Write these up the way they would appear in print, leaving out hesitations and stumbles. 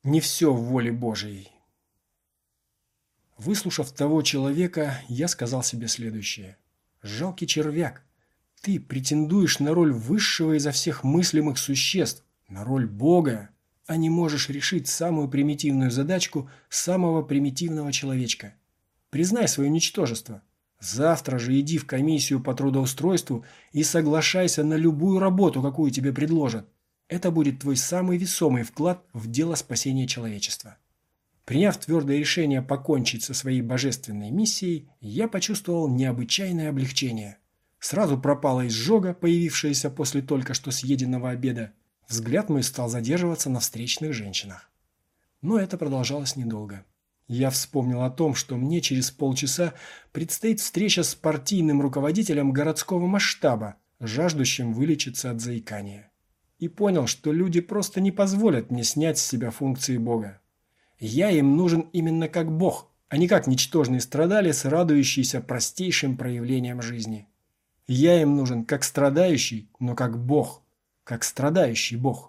Не все в воле Божией. Выслушав того человека, я сказал себе следующее. Жалкий червяк, ты претендуешь на роль высшего изо всех мыслимых существ, на роль Бога, а не можешь решить самую примитивную задачку самого примитивного человечка. Признай свое ничтожество. Завтра же иди в комиссию по трудоустройству и соглашайся на любую работу, какую тебе предложат. Это будет твой самый весомый вклад в дело спасения человечества. Приняв твердое решение покончить со своей божественной миссией, я почувствовал необычайное облегчение. Сразу пропала изжога, появившаяся после только что съеденного обеда. Взгляд мой стал задерживаться на встречных женщинах. Но это продолжалось недолго. Я вспомнил о том, что мне через полчаса предстоит встреча с партийным руководителем городского масштаба, жаждущим вылечиться от заикания. И понял, что люди просто не позволят мне снять с себя функции Бога. Я им нужен именно как Бог, а не как ничтожный страдалец, радующийся простейшим проявлениям жизни. Я им нужен как страдающий, но как Бог, как страдающий Бог.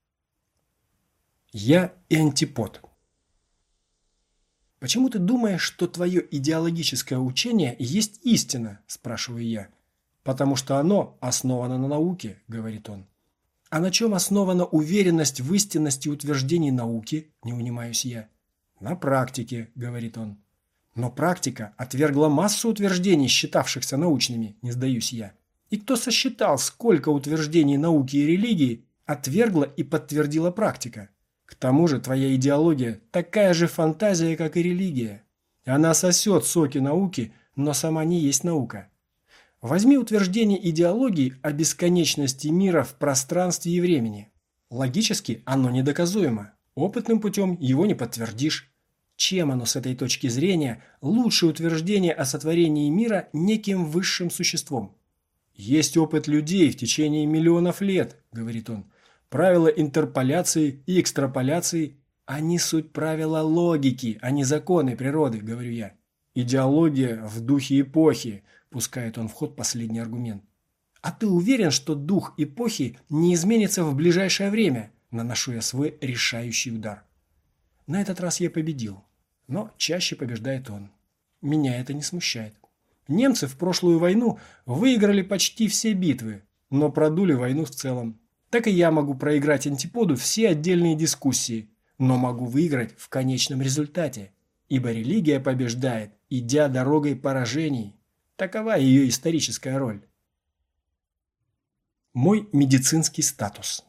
Я и антипод. «Почему ты думаешь, что твое идеологическое учение есть истина?» – спрашиваю я. «Потому что оно основано на науке», – говорит он. «А на чем основана уверенность в истинности утверждений науки?» – не унимаюсь я. «На практике», – говорит он. «Но практика отвергла массу утверждений, считавшихся научными», – не сдаюсь я. «И кто сосчитал, сколько утверждений науки и религии отвергла и подтвердила практика? К тому же твоя идеология такая же фантазия, как и религия. Она сосет соки науки, но сама не есть наука. Возьми утверждение идеологии о бесконечности мира в пространстве и времени. Логически оно недоказуемо. Опытным путем его не подтвердишь. Чем оно с этой точки зрения лучше утверждения о сотворении мира неким высшим существом? Есть опыт людей в течение миллионов лет, говорит он. Правила интерполяции и экстраполяции – они суть правила логики, а не законы природы, говорю я. Идеология в духе эпохи, пускает он в ход последний аргумент. А ты уверен, что дух эпохи не изменится в ближайшее время? Наношу я свой решающий удар. На этот раз я победил, но чаще побеждает он. Меня это не смущает. Немцы в прошлую войну выиграли почти все битвы, но продули войну в целом. Так и я могу проиграть антиподу все отдельные дискуссии, но могу выиграть в конечном результате, ибо религия побеждает, идя дорогой поражений. Такова ее историческая роль. Мой медицинский статус.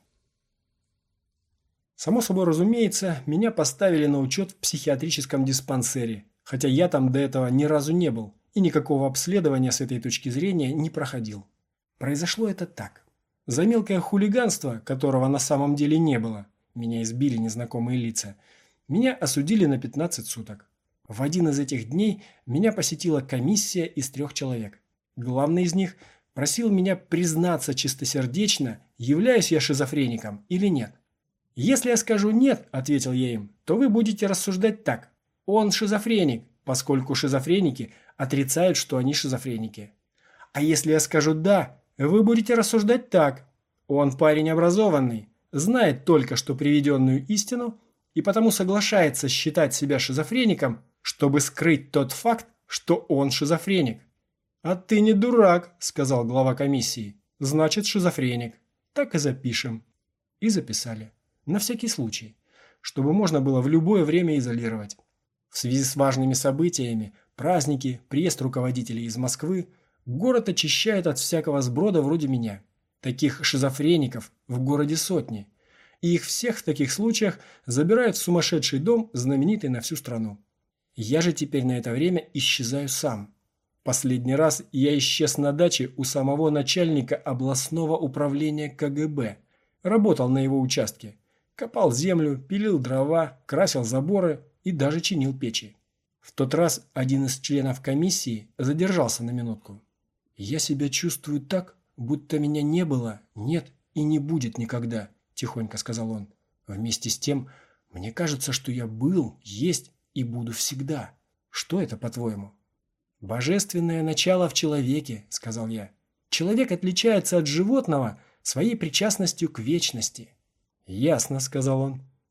Само собой разумеется, меня поставили на учет в психиатрическом диспансере, хотя я там до этого ни разу не был и никакого обследования с этой точки зрения не проходил. Произошло это так. За мелкое хулиганство, которого на самом деле не было, меня избили незнакомые лица, меня осудили на 15 суток. В один из этих дней меня посетила комиссия из 3 человек. Главный из них просил меня признаться чистосердечно, являюсь я шизофреником или нет. «Если я скажу «нет», – ответил я им, – то вы будете рассуждать так. Он шизофреник, поскольку шизофреники отрицают, что они шизофреники. А если я скажу «да», вы будете рассуждать так. Он парень образованный, знает только что приведенную истину и потому соглашается считать себя шизофреником, чтобы скрыть тот факт, что он шизофреник. «А ты не дурак», – сказал глава комиссии. «Значит, шизофреник. Так и запишем». И записали. На всякий случай, чтобы можно было в любое время изолировать. В связи с важными событиями, праздники, приезд руководителей из Москвы, город очищает от всякого сброда вроде меня. Таких шизофреников в городе сотни. И их всех в таких случаях забирают в сумасшедший дом, знаменитый на всю страну. Я же теперь на это время исчезаю сам. Последний раз я исчез на даче у самого начальника областного управления КГБ. Работал на его участке. Копал землю, пилил дрова, красил заборы и даже чинил печи. В тот раз один из членов комиссии задержался на минутку. «Я себя чувствую так, будто меня не было, нет и не будет никогда», – тихонько сказал он. «Вместе с тем, мне кажется, что я был, есть и буду всегда. Что это, по-твоему?» «Божественное начало в человеке», – сказал я. «Человек отличается от животного своей причастностью к вечности». «Ясно», – сказал он.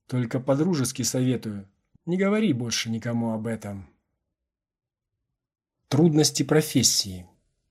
Только по-дружески советую. Не говори больше никому об этом. Трудности профессии.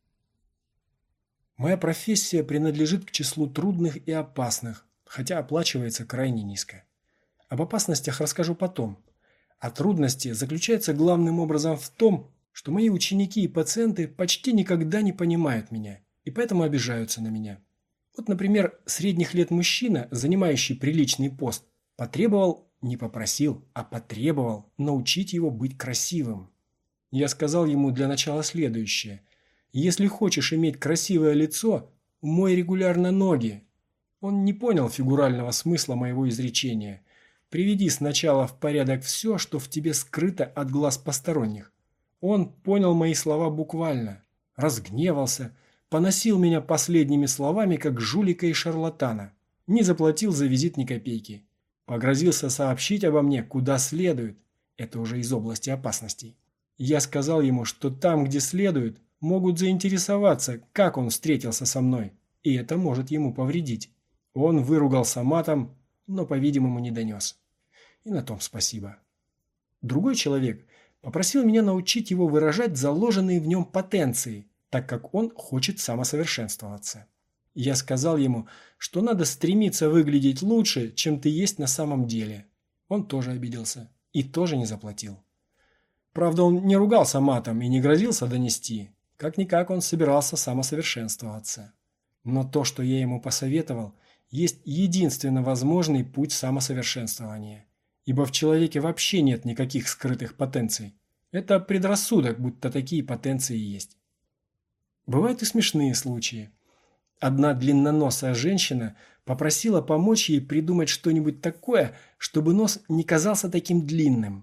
Моя профессия принадлежит к числу трудных и опасных, хотя оплачивается крайне низко. Об опасностях расскажу потом. А трудности заключаются главным образом в том, что мои ученики и пациенты почти никогда не понимают меня и поэтому обижаются на меня. Вот, например, средних лет мужчина, занимающий приличный пост, потребовал, не попросил, а потребовал научить его быть красивым. Я сказал ему для начала следующее. Если хочешь иметь красивое лицо, мой регулярно ноги. Он не понял фигурального смысла моего изречения. Приведи сначала в порядок все, что в тебе скрыто от глаз посторонних. Он понял мои слова буквально, разгневался, поносил меня последними словами, как жулика и шарлатана. Не заплатил за визит ни копейки. Погрозился сообщить обо мне куда следует. Это уже из области опасностей. Я сказал ему, что там, где следует, могут заинтересоваться, как он встретился со мной, и это может ему повредить. Он выругался матом, но, по-видимому, не донес. И на том спасибо. Другой человек попросил меня научить его выражать заложенные в нем потенции, так как он хочет самосовершенствоваться. Я сказал ему, что надо стремиться выглядеть лучше, чем ты есть на самом деле. Он тоже обиделся и тоже не заплатил. Правда, он не ругался матом и не грозился донести. Как-никак он собирался самосовершенствоваться. Но то, что я ему посоветовал, есть единственно возможный путь самосовершенствования. Ибо в человеке вообще нет никаких скрытых потенций. Это предрассудок, будто такие потенции есть. Бывают и смешные случаи. Одна длинноносая женщина попросила помочь ей придумать что-нибудь такое, чтобы нос не казался таким длинным.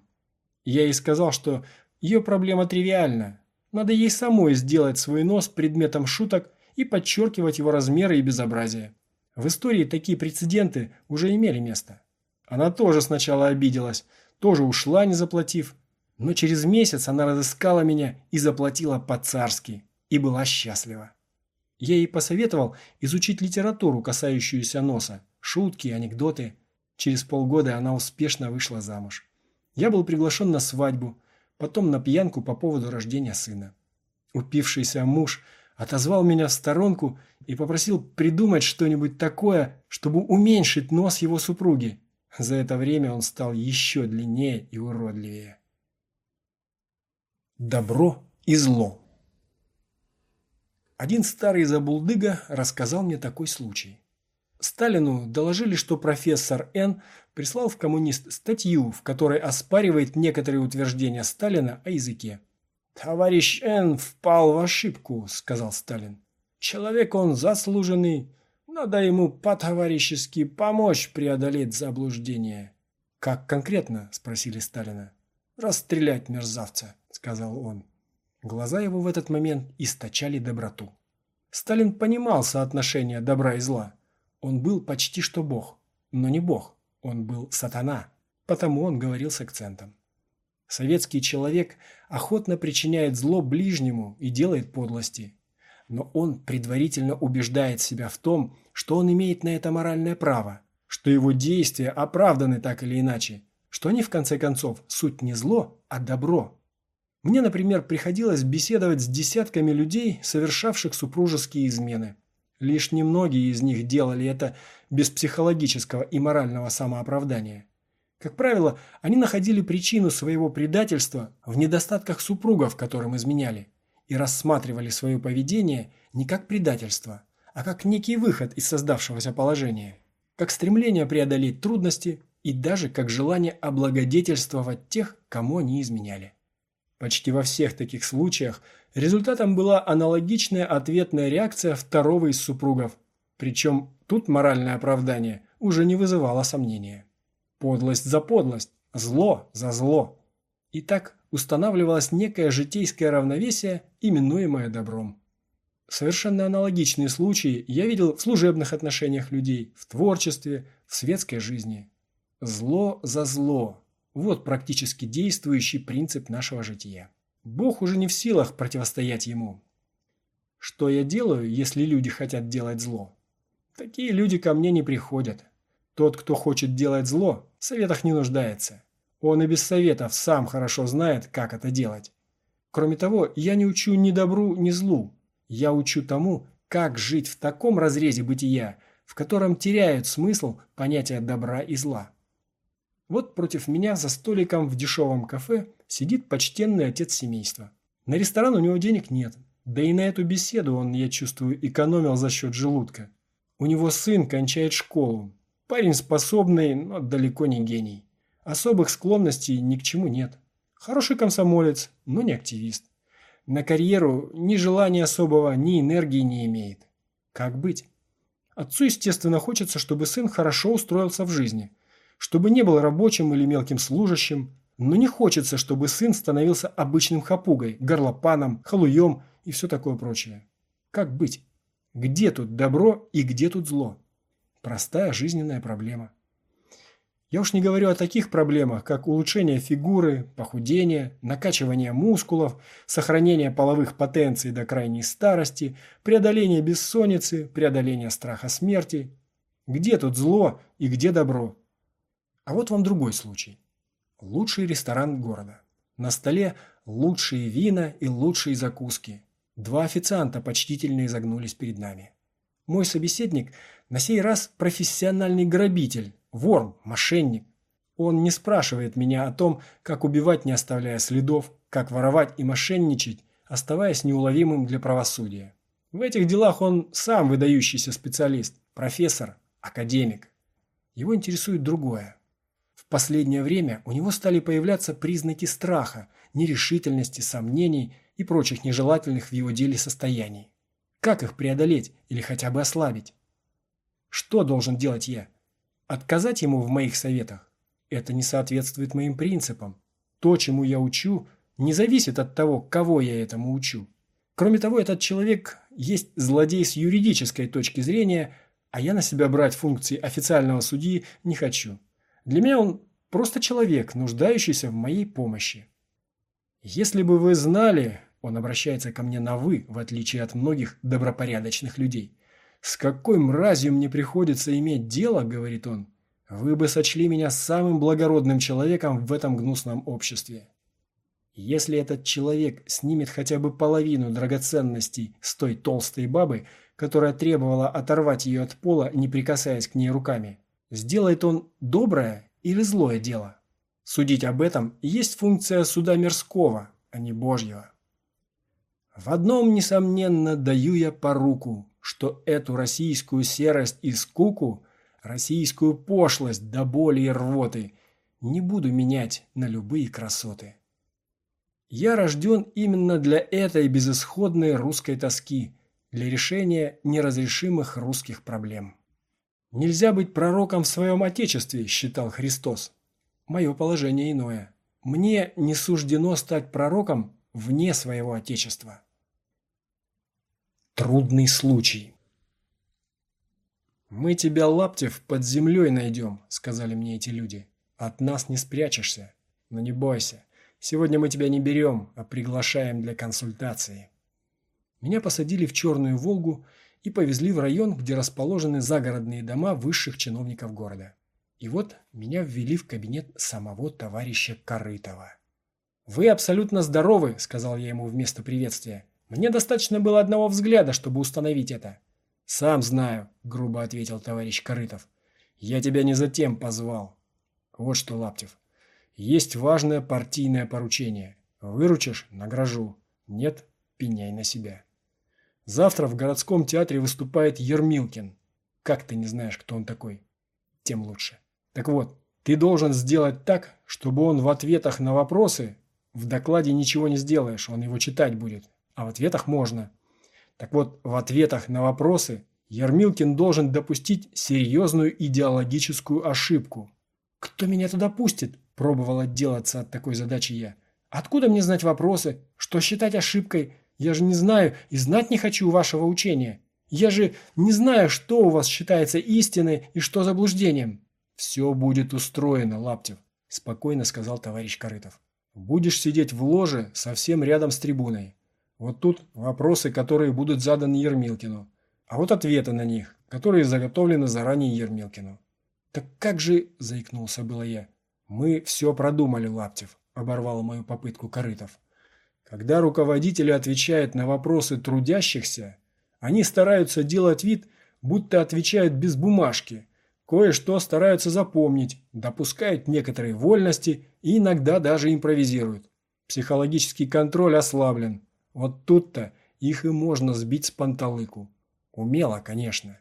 Я ей сказал, что ее проблема тривиальна. Надо ей самой сделать свой нос предметом шуток и подчеркивать его размеры и безобразие. В истории такие прецеденты уже имели место. Она тоже сначала обиделась, тоже ушла, не заплатив. Но через месяц она разыскала меня и заплатила по-царски. И была счастлива. Я ей посоветовал изучить литературу, касающуюся носа, шутки, анекдоты. Через полгода она успешно вышла замуж. Я был приглашен на свадьбу, потом на пьянку по поводу рождения сына. Упившийся муж отозвал меня в сторонку и попросил придумать что-нибудь такое, чтобы уменьшить нос его супруги. За это время он стал еще длиннее и уродливее. Добро и зло. Один старый забулдыга рассказал мне такой случай. Сталину доложили, что профессор Н. прислал в «Коммунист» статью, в которой оспаривает некоторые утверждения Сталина о языке. «Товарищ Н. впал в ошибку», – сказал Сталин. «Человек он заслуженный, надо ему по-товарищески помочь преодолеть заблуждение». «Как конкретно?» – спросили Сталина. «Расстрелять мерзавца», – сказал он. Глаза его в этот момент источали доброту. Сталин понимал соотношение добра и зла. Он был почти что бог, но не бог, он был сатана, потому он говорил с акцентом. Советский человек охотно причиняет зло ближнему и делает подлости. Но он предварительно убеждает себя в том, что он имеет на это моральное право, что его действия оправданы так или иначе, что они в конце концов суть не зло, а добро. Мне, например, приходилось беседовать с десятками людей, совершавших супружеские измены. Лишь немногие из них делали это без психологического и морального самооправдания. Как правило, они находили причину своего предательства в недостатках супругов, которым изменяли, и рассматривали свое поведение не как предательство, а как некий выход из создавшегося положения, как стремление преодолеть трудности и даже как желание облагодетельствовать тех, кому они изменяли. Почти во всех таких случаях результатом была аналогичная ответная реакция второго из супругов, причем тут моральное оправдание уже не вызывало сомнения. Подлость за подлость, зло за зло. И так устанавливалось некое житейское равновесие, именуемое добром. Совершенно аналогичные случаи я видел в служебных отношениях людей, в творчестве, в светской жизни. Зло за зло. Вот практически действующий принцип нашего жития. Бог уже не в силах противостоять ему. Что я делаю, если люди хотят делать зло? Такие люди ко мне не приходят. Тот, кто хочет делать зло, в советах не нуждается. Он и без советов сам хорошо знает, как это делать. Кроме того, я не учу ни добру, ни злу. Я учу тому, как жить в таком разрезе бытия, в котором теряют смысл понятия добра и зла. Вот против меня за столиком в дешевом кафе сидит почтенный отец семейства. На ресторан у него денег нет, да и на эту беседу он, я чувствую, экономил за счет желудка. У него сын кончает школу. Парень способный, но далеко не гений. Особых склонностей ни к чему нет. Хороший комсомолец, но не активист. На карьеру ни желания особого, ни энергии не имеет. Как быть? Отцу, естественно, хочется, чтобы сын хорошо устроился в жизни, чтобы не был рабочим или мелким служащим, но не хочется, чтобы сын становился обычным хапугой, горлопаном, халуем и все такое прочее. Как быть? Где тут добро и где тут зло? Простая жизненная проблема. Я уж не говорю о таких проблемах, как улучшение фигуры, похудение, накачивание мускулов, сохранение половых потенций до крайней старости, преодоление бессонницы, преодоление страха смерти. Где тут зло и где добро? А вот вам другой случай. Лучший ресторан города. На столе лучшие вина и лучшие закуски. Два официанта почтительно изогнулись перед нами. Мой собеседник на сей раз профессиональный грабитель, вор, мошенник. Он не спрашивает меня о том, как убивать, не оставляя следов, как воровать и мошенничать, оставаясь неуловимым для правосудия. В этих делах он сам выдающийся специалист, профессор, академик. Его интересует другое. В последнее время у него стали появляться признаки страха, нерешительности, сомнений и прочих нежелательных в его деле состояний. Как их преодолеть или хотя бы ослабить? Что должен делать я? Отказать ему в моих советах? Это не соответствует моим принципам. То, чему я учу, не зависит от того, кого я этому учу. Кроме того, этот человек есть злодей с юридической точки зрения, а я на себя брать функции официального судьи не хочу. Для меня он просто человек, нуждающийся в моей помощи. Если бы вы знали, он обращается ко мне на «вы», в отличие от многих добропорядочных людей. «С какой мразью мне приходится иметь дело, — говорит он, — вы бы сочли меня самым благородным человеком в этом гнусном обществе». Если этот человек снимет хотя бы половину драгоценностей с той толстой бабы, которая требовала оторвать ее от пола, не прикасаясь к ней руками, сделает он доброе или злое дело? Судить об этом есть функция суда мирского, а не Божьего. В одном, несомненно, даю я поруку, что эту российскую серость и скуку, российскую пошлость до боли и рвоты не буду менять на любые красоты. Я рожден именно для этой безысходной русской тоски, для решения неразрешимых русских проблем. Нельзя быть пророком в своем отечестве, считал Христос. Мое положение иное. Мне не суждено стать пророком вне своего отечества. Трудный случай. «Мы тебя, Лаптев, под землей найдем», — сказали мне эти люди. «От нас не спрячешься. Но не бойся. Сегодня мы тебя не берем, а приглашаем для консультации». Меня посадили в черную «Волгу» и повезли в район, где расположены загородные дома высших чиновников города. И вот меня ввели в кабинет самого товарища Корытова. «Вы абсолютно здоровы», — сказал я ему вместо приветствия. «Мне достаточно было одного взгляда, чтобы установить это». «Сам знаю», — грубо ответил товарищ Корытов. «Я тебя не затем позвал. Вот что, Лаптев, есть важное партийное поручение. Выручишь — награжу. Нет — пеняй на себя. Завтра в городском театре выступает Ермилкин. Как ты не знаешь, кто он такой? Тем лучше. Так вот, ты должен сделать так, чтобы он в ответах на вопросы, в докладе ничего не сделаешь, он его читать будет, а в ответах можно. Так вот, в ответах на вопросы Ермилкин должен допустить серьезную идеологическую ошибку. «Кто меня туда пустит?» – пробовал отделаться от такой задачи я. «Откуда мне знать вопросы? Что считать ошибкой? Я же не знаю и знать не хочу вашего учения. Я же не знаю, что у вас считается истиной и что заблуждением». «Все будет устроено, Лаптев», – спокойно сказал товарищ Корытов. «Будешь сидеть в ложе совсем рядом с трибуной. Вот тут вопросы, которые будут заданы Ермилкину, а вот ответы на них, которые заготовлены заранее Ермилкину. «Так как же...» – заикнулся было я. «Мы все продумали, Лаптев», – оборвал мою попытку Корытов. «Когда руководители отвечают на вопросы трудящихся, они стараются делать вид, будто отвечают без бумажки, кое-что стараются запомнить, допускают некоторые вольности и иногда даже импровизируют. Психологический контроль ослаблен. Вот тут-то их и можно сбить с панталыку. Умело, конечно.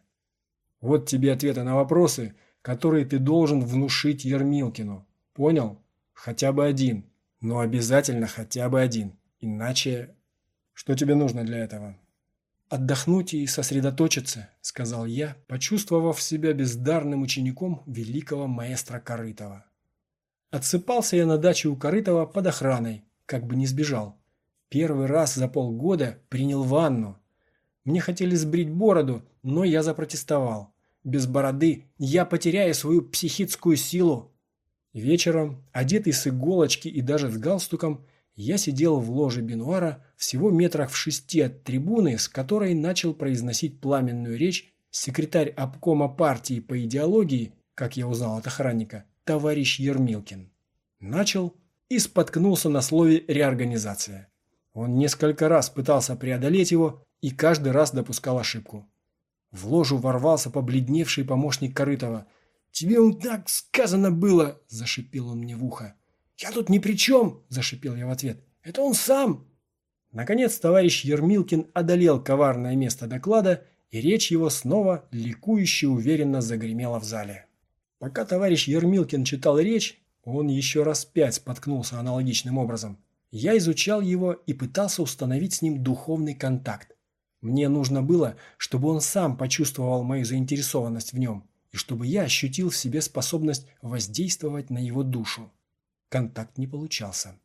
Вот тебе ответы на вопросы, которые ты должен внушить Ермилкину. Понял? Хотя бы один. Но обязательно хотя бы один. Иначе... Что тебе нужно для этого?» «Отдохнуть и сосредоточиться», – сказал я, почувствовав себя бездарным учеником великого маэстро Корытова. Отсыпался я на даче у Корытова под охраной, как бы не сбежал. Первый раз за полгода принял ванну. Мне хотели сбрить бороду, но я запротестовал. Без бороды я потеряю свою психическую силу. Вечером, одетый с иголочки и даже с галстуком, я сидел в ложе бенуара всего метрах в 6 от трибуны, с которой начал произносить пламенную речь секретарь обкома партии по идеологии, как я узнал от охранника, товарищ Ермилкин. Начал и споткнулся на слове «реорганизация». Он несколько раз пытался преодолеть его и каждый раз допускал ошибку. В ложу ворвался побледневший помощник Корытова. «Тебе он так сказано было!» – зашипел он мне в ухо. «Я тут ни при чем!» – зашипел я в ответ. «Это он сам!» Наконец товарищ Ермилкин одолел коварное место доклада, и речь его снова ликующе уверенно загремела в зале. Пока товарищ Ермилкин читал речь, он еще раз 5 споткнулся аналогичным образом. Я изучал его и пытался установить с ним духовный контакт. Мне нужно было, чтобы он сам почувствовал мою заинтересованность в нем, и чтобы я ощутил в себе способность воздействовать на его душу. Контакт не получался.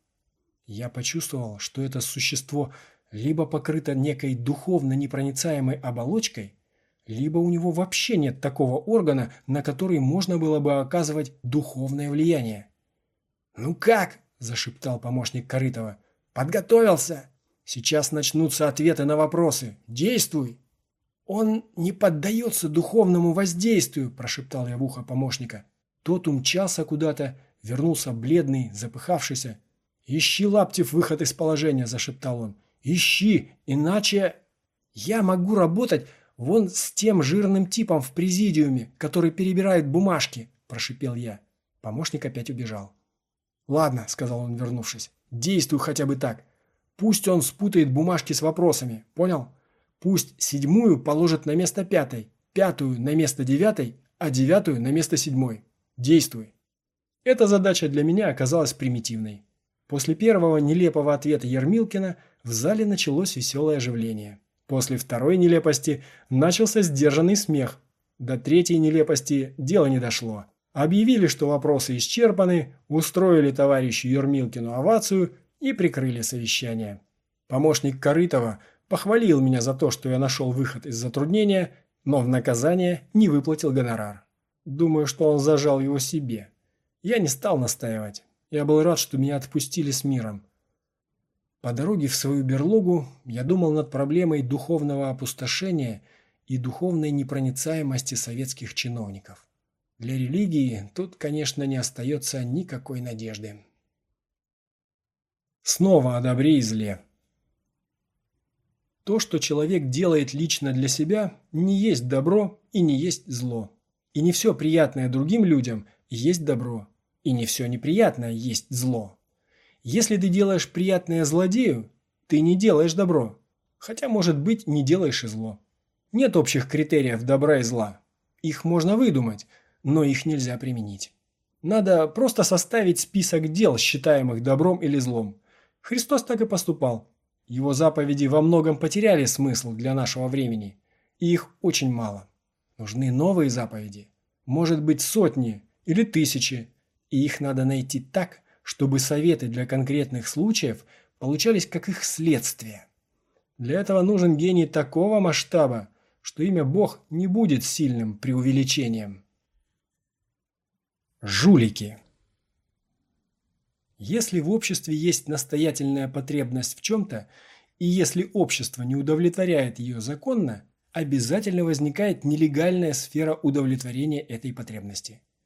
Я почувствовал, что это существо либо покрыто некой духовно непроницаемой оболочкой, либо у него вообще нет такого органа, на который можно было бы оказывать духовное влияние. «Ну как?» – зашептал помощник Корытова. «Подготовился? Сейчас начнутся ответы на вопросы. Действуй!» «Он не поддается духовному воздействию», – прошептал я в ухо помощника. Тот умчался куда-то, вернулся бледный, запыхавшийся. «Ищи, Лаптев, выход из положения», – зашептал он. «Ищи, иначе...» «Я могу работать вон с тем жирным типом в президиуме, который перебирает бумажки», – прошипел я. Помощник опять убежал. «Ладно», – сказал он, вернувшись, – «действуй хотя бы так. Пусть он спутает бумажки с вопросами, понял? Пусть 7-ю положит на место 5-й, 5-ю на место 9-й, а 9-ю на место 7-й. Действуй». Эта задача для меня оказалась примитивной. После первого нелепого ответа Ермилкина в зале началось веселое оживление. После второй нелепости начался сдержанный смех. До третьей нелепости дело не дошло. Объявили, что вопросы исчерпаны, устроили товарищу Ермилкину овацию и прикрыли совещание. Помощник Корытова похвалил меня за то, что я нашел выход из затруднения, но в наказание не выплатил гонорар. Думаю, что он зажал его себе. Я не стал настаивать. Я был рад, что меня отпустили с миром. По дороге в свою берлогу я думал над проблемой духовного опустошения и духовной непроницаемости советских чиновников. Для религии тут, конечно, не остается никакой надежды. Снова о добре и зле. То, что человек делает лично для себя, не есть добро и не есть зло. И не все приятное другим людям есть добро. И не все неприятное есть зло. Если ты делаешь приятное злодею, ты не делаешь добро. Хотя, может быть, не делаешь и зло. Нет общих критериев добра и зла. Их можно выдумать, но их нельзя применить. Надо просто составить список дел, считаемых добром или злом. Христос так и поступал. Его заповеди во многом потеряли смысл для нашего времени. И их очень мало. Нужны новые заповеди. Может быть, сотни или тысячи. И их надо найти так, чтобы советы для конкретных случаев получались как их следствие. Для этого нужен гений такого масштаба, что имя Бог не будет сильным преувеличением. Жулики. Если в обществе есть настоятельная потребность в чем-то, и если общество не удовлетворяет ее законно, обязательно возникает нелегальная сфера удовлетворения этой потребности.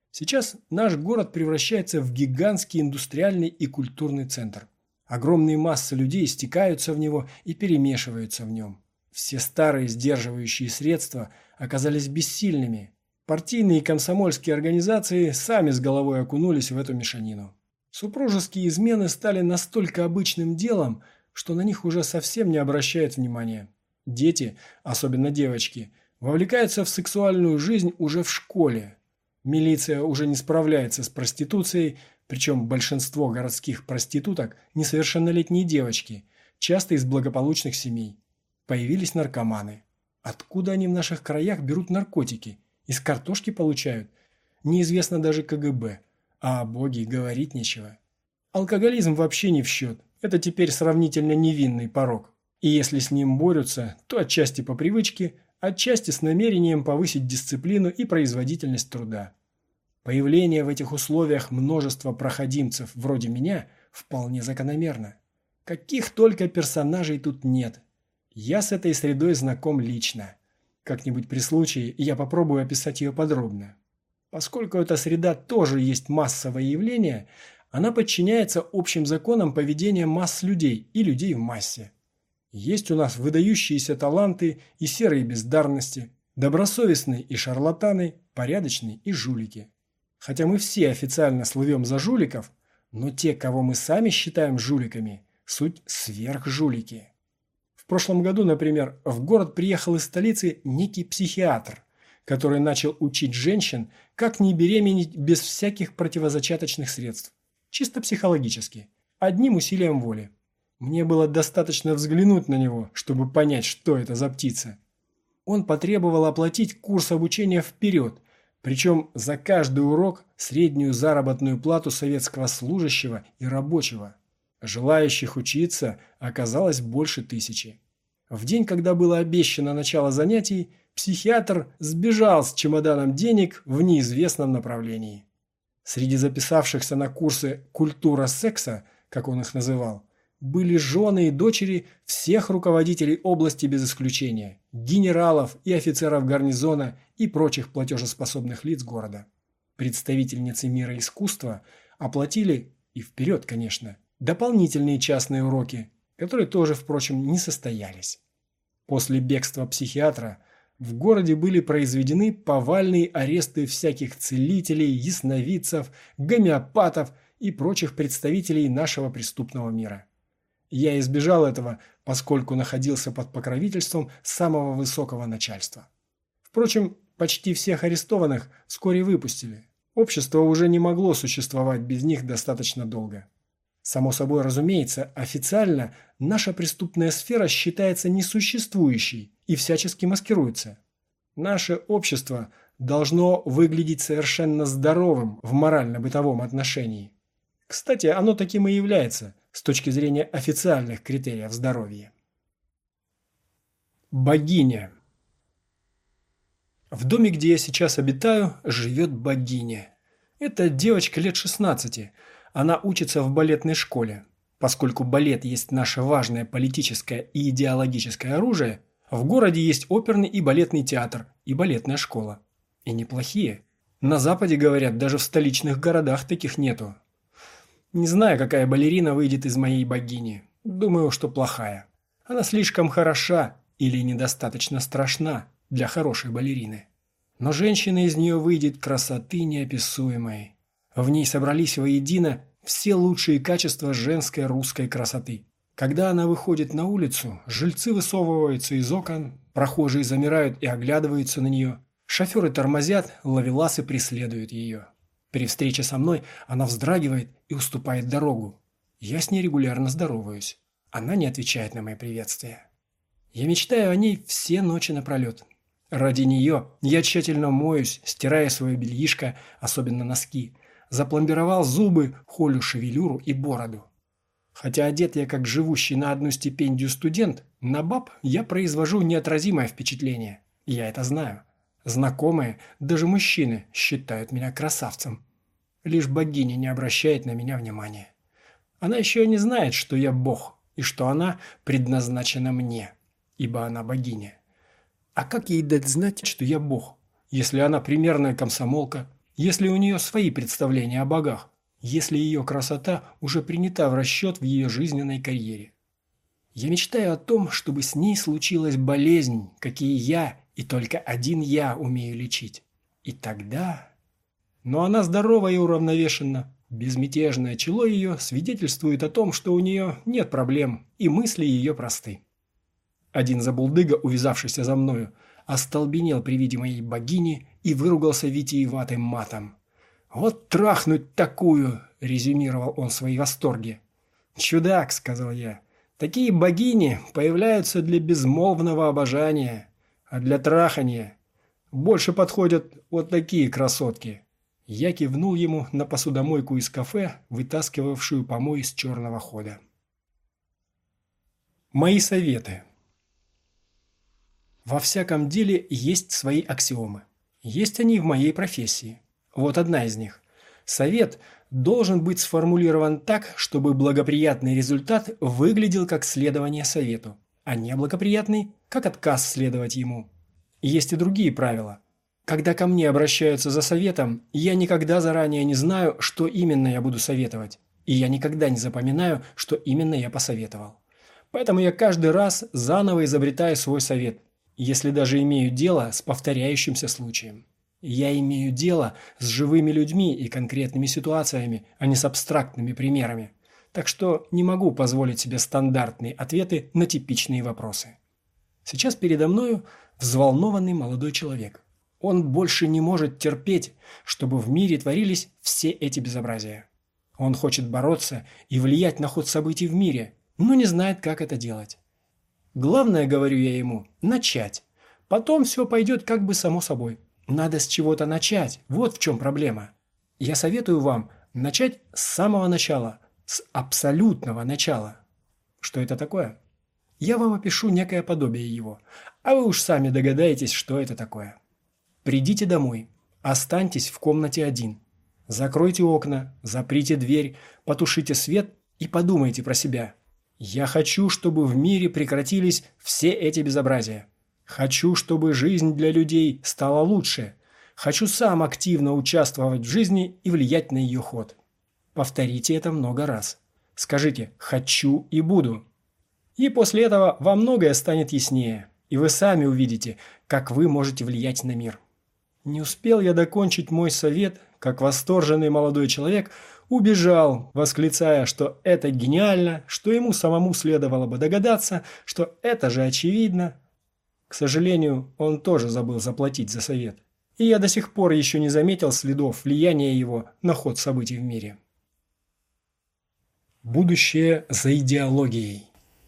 Сейчас наш город превращается в гигантский индустриальный и культурный центр. Огромные массы людей стекаются в него и перемешиваются в нем. Все старые сдерживающие средства оказались бессильными. Партийные и комсомольские организации сами с головой окунулись в эту мешанину. Супружеские измены стали настолько обычным делом, что на них уже совсем не обращают внимания. Дети, особенно девочки, вовлекаются в сексуальную жизнь уже в школе. Милиция уже не справляется с проституцией, причем большинство городских проституток – несовершеннолетние девочки, часто из благополучных семей. Появились наркоманы. Откуда они в наших краях берут наркотики? Из картошки получают? Неизвестно даже КГБ. А о Боге говорить нечего. Алкоголизм вообще не в счет. Это теперь сравнительно невинный порок. И если с ним борются, то отчасти по привычке, отчасти с намерением повысить дисциплину и производительность труда. Появление в этих условиях множества проходимцев вроде меня вполне закономерно. Каких только персонажей тут нет. Я с этой средой знаком лично. Как-нибудь при случае я попробую описать ее подробно. Поскольку эта среда тоже есть массовое явление, она подчиняется общим законам поведения масс людей и людей в массе. Есть у нас выдающиеся таланты и серые бездарности, добросовестные и шарлатаны, порядочные и жулики. Хотя мы все официально слывем за жуликов, но те, кого мы сами считаем жуликами, суть сверхжулики. В прошлом году, например, в город приехал из столицы некий психиатр, который начал учить женщин, как не беременеть без всяких противозачаточных средств. Чисто психологически, одним усилием воли. Мне было достаточно взглянуть на него, чтобы понять, что это за птица. Он потребовал оплатить курс обучения вперед, причем за каждый урок среднюю заработную плату советского служащего и рабочего. Желающих учиться оказалось больше 1000. В день, когда было обещано начало занятий, психиатр сбежал с чемоданом денег в неизвестном направлении. Среди записавшихся на курсы «Культура секса», как он их называл, были жены и дочери всех руководителей области без исключения, генералов и офицеров гарнизона и прочих платежеспособных лиц города. Представительницы мира искусства оплатили, и вперед, конечно, дополнительные частные уроки, которые тоже, впрочем, не состоялись. После бегства психиатра в городе были произведены повальные аресты всяких целителей, ясновидцев, гомеопатов и прочих представителей нашего преступного мира. Я избежал этого, поскольку находился под покровительством самого высокого начальства. Впрочем, почти всех арестованных вскоре выпустили. Общество уже не могло существовать без них достаточно долго. Само собой разумеется, официально наша преступная сфера считается несуществующей и всячески маскируется. Наше общество должно выглядеть совершенно здоровым в морально-бытовом отношении. Кстати, оно таким и является с точки зрения официальных критериев здоровья. Богиня. В доме, где я сейчас обитаю, живет богиня. Это девочка лет 16. Она учится в балетной школе. Поскольку балет есть наше важное политическое и идеологическое оружие, в городе есть оперный и балетный театр, и балетная школа. И неплохие. На Западе, говорят, даже в столичных городах таких нету. Не знаю, какая балерина выйдет из моей богини. Думаю, что плохая. Она слишком хороша или недостаточно страшна для хорошей балерины. Но женщина из нее выйдет красоты неописуемой. В ней собрались воедино все лучшие качества женской русской красоты. Когда она выходит на улицу, жильцы высовываются из окон, прохожие замирают и оглядываются на нее, шоферы тормозят, ловеласы преследуют ее. При встрече со мной она вздрагивает и уступает дорогу. Я с ней регулярно здороваюсь. Она не отвечает на мои приветствия. Я мечтаю о ней все ночи напролет. Ради нее я тщательно моюсь, стирая свое бельишко, особенно носки, запломбировал зубы, холю шевелюру и бороду. Хотя одет я как живущий на одну стипендию студент, на баб я произвожу неотразимое впечатление. Я это знаю. Знакомые, даже мужчины, считают меня красавцем. Лишь богиня не обращает на меня внимания. Она еще не знает, что я бог, и что она предназначена мне, ибо она богиня. А как ей дать знать, что я бог, если она примерная комсомолка, если у нее свои представления о богах, если ее красота уже принята в расчет в ее жизненной карьере? Я мечтаю о том, чтобы с ней случилась болезнь, какие я и только один я умею лечить. И тогда... Но она здорова и уравновешена. Безмятежное чело ее свидетельствует о том, что у нее нет проблем, и мысли ее просты. Один забулдыга, увязавшийся за мною, остолбенел при виде моей богини и выругался витиеватым матом. «Вот трахнуть такую!» – резюмировал он свои восторги. «Чудак!» – сказал я. «Такие богини появляются для безмолвного обожания, а для трахания больше подходят вот такие красотки». Я кивнул ему на посудомойку из кафе, вытаскивавшую помой из черного хода. Мои советы. Во всяком деле есть свои аксиомы. Есть они в моей профессии. Вот одна из них. Совет должен быть сформулирован так, чтобы благоприятный результат выглядел как следование совету, а неблагоприятный – как отказ следовать ему. Есть и другие правила. Когда ко мне обращаются за советом, я никогда заранее не знаю, что именно я буду советовать, и я никогда не запоминаю, что именно я посоветовал. Поэтому я каждый раз заново изобретаю свой совет, если даже имею дело с повторяющимся случаем. Я имею дело с живыми людьми и конкретными ситуациями, а не с абстрактными примерами. Так что не могу позволить себе стандартные ответы на типичные вопросы. Сейчас передо мною взволнованный молодой человек. Он больше не может терпеть, чтобы в мире творились все эти безобразия. Он хочет бороться и влиять на ход событий в мире, но не знает, как это делать. Главное, говорю я ему, начать. Потом все пойдет как бы само собой. Надо с чего-то начать, вот в чем проблема. Я советую вам начать с самого начала, с абсолютного начала. Что это такое? Я вам опишу некое подобие его, а вы уж сами догадаетесь, что это такое. Придите домой, останьтесь в комнате один. Закройте окна, заприте дверь, потушите свет и подумайте про себя. Я хочу, чтобы в мире прекратились все эти безобразия. Хочу, чтобы жизнь для людей стала лучше. Хочу сам активно участвовать в жизни и влиять на ее ход. Повторите это много раз. Скажите «хочу» и «буду». И после этого вам многое станет яснее, и вы сами увидите, как вы можете влиять на мир. Не успел я докончить мой совет, как восторженный молодой человек убежал, восклицая, что это гениально, что ему самому следовало бы догадаться, что это же очевидно. К сожалению, он тоже забыл заплатить за совет. И я до сих пор еще не заметил следов влияния его на ход событий в мире. Будущее за идеологией.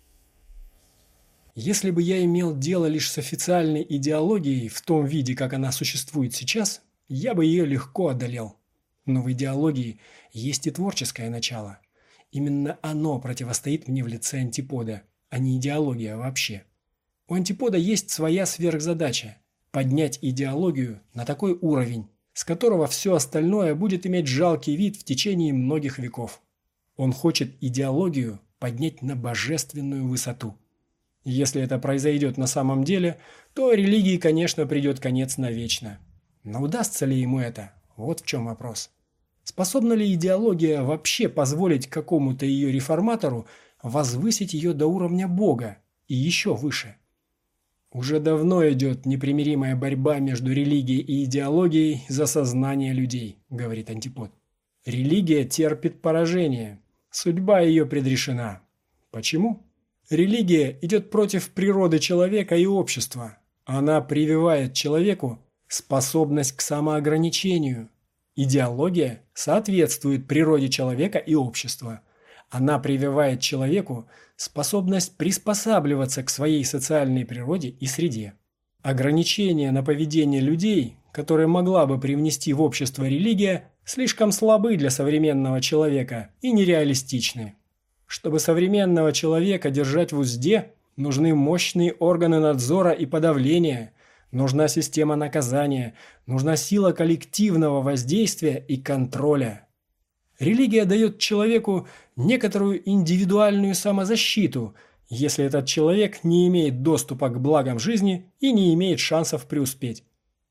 Если бы я имел дело лишь с официальной идеологией в том виде, как она существует сейчас, я бы ее легко одолел. Но в идеологии есть и творческое начало. Именно оно противостоит мне в лице антипода, а не идеология вообще. У антипода есть своя сверхзадача – поднять идеологию на такой уровень, с которого все остальное будет иметь жалкий вид в течение многих веков. Он хочет идеологию поднять на божественную высоту. Если это произойдет на самом деле, то религии, конечно, придет конец навечно. Но удастся ли ему это? Вот в чем вопрос. Способна ли идеология вообще позволить какому-то ее реформатору возвысить ее до уровня Бога и еще выше? Уже давно идет непримиримая борьба между религией и идеологией за сознание людей, говорит антипод. Религия терпит поражение. Судьба ее предрешена. Почему? Религия идет против природы человека и общества. Она прививает человеку способность к самоограничению. Идеология соответствует природе человека и общества. Она прививает человеку способность приспосабливаться к своей социальной природе и среде. Ограничения на поведение людей, которые могла бы привнести в общество религия, слишком слабы для современного человека и нереалистичны. Чтобы современного человека держать в узде, нужны мощные органы надзора и подавления, нужна система наказания, нужна сила коллективного воздействия и контроля. Религия дает человеку некоторую индивидуальную самозащиту, если этот человек не имеет доступа к благам жизни и не имеет шансов преуспеть.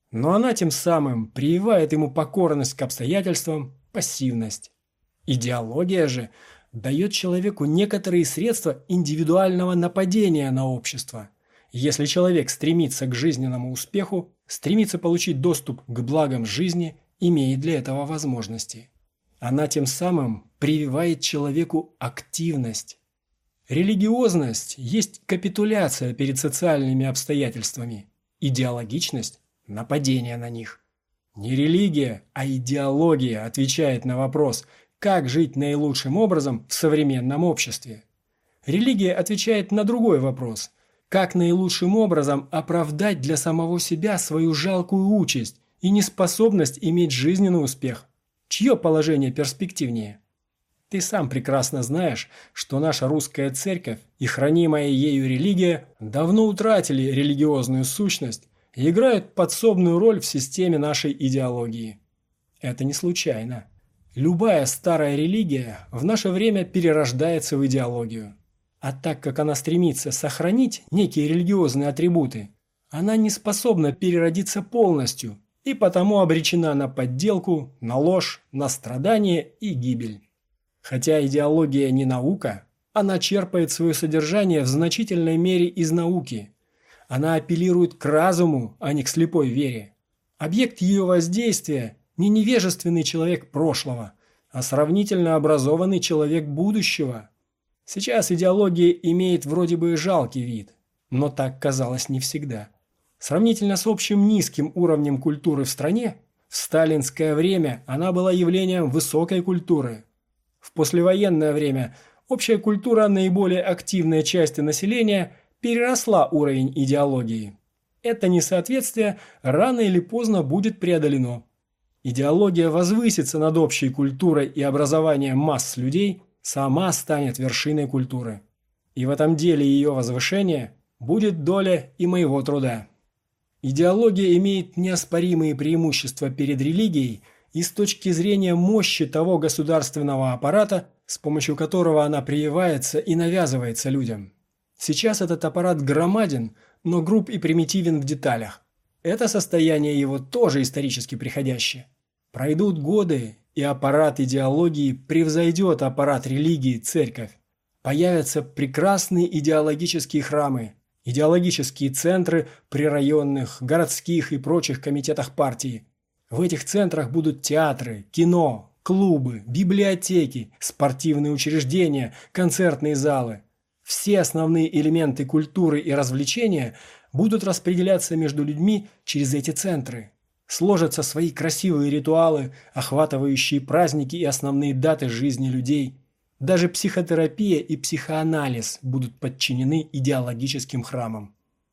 Но она тем самым прививает ему покорность к обстоятельствам, пассивность. Идеология же дает человеку некоторые средства индивидуального нападения на общество. Если человек стремится к жизненному успеху, стремится получить доступ к благам жизни, имеет для этого возможности. Она тем самым прививает человеку активность. Религиозность есть капитуляция перед социальными обстоятельствами, идеологичность – нападение на них. Не религия, а идеология отвечает на вопрос, как жить наилучшим образом в современном обществе. Религия отвечает на другой вопрос – как наилучшим образом оправдать для самого себя свою жалкую участь и неспособность иметь жизненный успех? Чье положение перспективнее? Ты сам прекрасно знаешь, что наша русская церковь и хранимая ею религия давно утратили религиозную сущность и играют подсобную роль в системе нашей идеологии. Это не случайно. Любая старая религия в наше время перерождается в идеологию. А так как она стремится сохранить некие религиозные атрибуты, она не способна переродиться полностью и потому обречена на подделку, на ложь, на страдание и гибель. Хотя идеология не наука, она черпает свое содержание в значительной мере из науки. Она апеллирует к разуму, а не к слепой вере. Объект ее воздействия – не невежественный человек прошлого, а сравнительно образованный человек будущего. Сейчас идеология имеет вроде бы жалкий вид, но так казалось не всегда. Сравнительно с общим низким уровнем культуры в стране, в сталинское время она была явлением высокой культуры. В послевоенное время общая культура наиболее активной части населения переросла уровень идеологии. Это несоответствие рано или поздно будет преодолено. Идеология возвысится над общей культурой и образованием масс людей, сама станет вершиной культуры. И в этом деле ее возвышения будет доля и моего труда. Идеология имеет неоспоримые преимущества перед религией и с точки зрения мощи того государственного аппарата, с помощью которого она прививается и навязывается людям. Сейчас этот аппарат громаден, но груб и примитивен в деталях. Это состояние его тоже исторически приходящее. Пройдут годы, и аппарат идеологии превзойдет аппарат религии, церковь. Появятся прекрасные идеологические храмы, идеологические центры при районных, городских и прочих комитетах партии. В этих центрах будут театры, кино, клубы, библиотеки, спортивные учреждения, концертные залы. Все основные элементы культуры и развлечения будут распределяться между людьми через эти центры. Сложатся свои красивые ритуалы, охватывающие праздники и основные даты жизни людей. Даже психотерапия и психоанализ будут подчинены идеологическим храмам.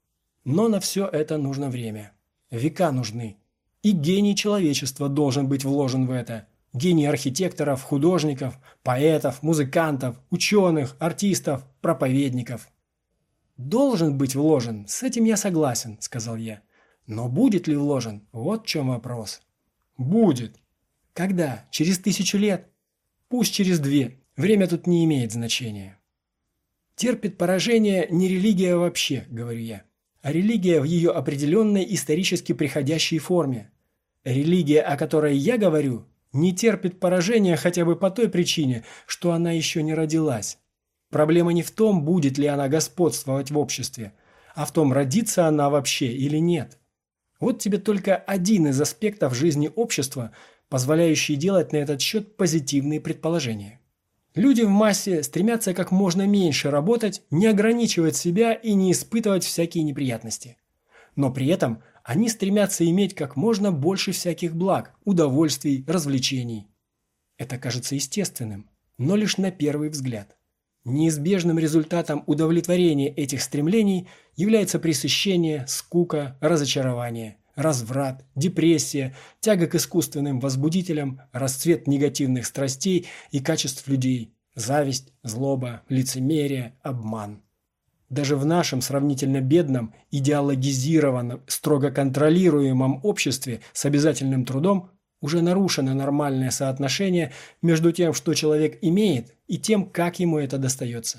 Но на все это нужно время. Века нужны. И гений человечества должен быть вложен в это. Гений архитекторов, художников, поэтов, музыкантов, ученых, артистов, проповедников. «Должен быть вложен, с этим я согласен», – сказал я. «Но будет ли вложен? Вот в чем вопрос». «Будет». «Когда? Через 1000 лет?» «Пусть через 2. Время тут не имеет значения». «Терпит поражение не религия вообще», – говорю я, а религия в ее определенной исторически приходящей форме. Религия, о которой я говорю, не терпит поражения хотя бы по той причине, что она еще не родилась. Проблема не в том, будет ли она господствовать в обществе, а в том, родится она вообще или нет. Вот тебе только один из аспектов жизни общества, позволяющий делать на этот счет позитивные предположения. Люди в массе стремятся как можно меньше работать, не ограничивать себя и не испытывать всякие неприятности. Но при этом они стремятся иметь как можно больше всяких благ, удовольствий, развлечений. Это кажется естественным, но лишь на первый взгляд. Неизбежным результатом удовлетворения этих стремлений является пресыщение, скука, разочарование, разврат, депрессия, тяга к искусственным возбудителям, расцвет негативных страстей и качеств людей, зависть, злоба, лицемерие, обман. Даже в нашем сравнительно бедном, идеологизированном, строго контролируемом обществе с обязательным трудом уже нарушено нормальное соотношение между тем, что человек имеет, и тем, как ему это достается.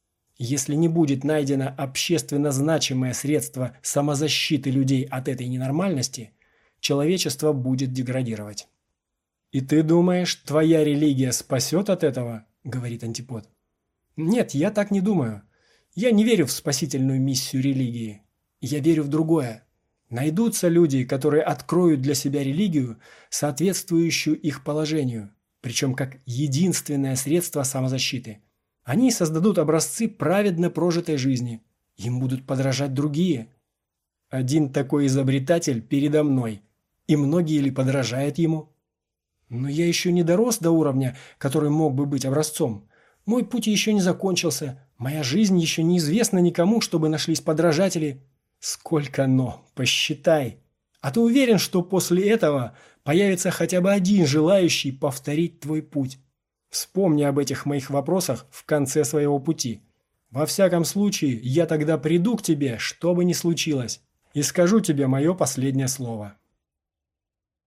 Если не будет найдено общественно значимое средство самозащиты людей от этой ненормальности, человечество будет деградировать. «И ты думаешь, твоя религия спасет от этого?» – говорит Антипод. «Нет, я так не думаю. Я не верю в спасительную миссию религии. Я верю в другое. Найдутся люди, которые откроют для себя религию, соответствующую их положению, причем как единственное средство самозащиты. Они создадут образцы праведно прожитой жизни. Им будут подражать другие. Один такой изобретатель передо мной. И многие ли подражают ему? Но я еще не дорос до уровня, который мог бы быть образцом. Мой путь еще не закончился. Моя жизнь еще неизвестна никому, чтобы нашлись подражатели. Сколько «но», посчитай. А ты уверен, что после этого появится хотя бы один желающий повторить твой путь? Вспомни об этих моих вопросах в конце своего пути. Во всяком случае, я тогда приду к тебе, что бы ни случилось, и скажу тебе мое последнее слово.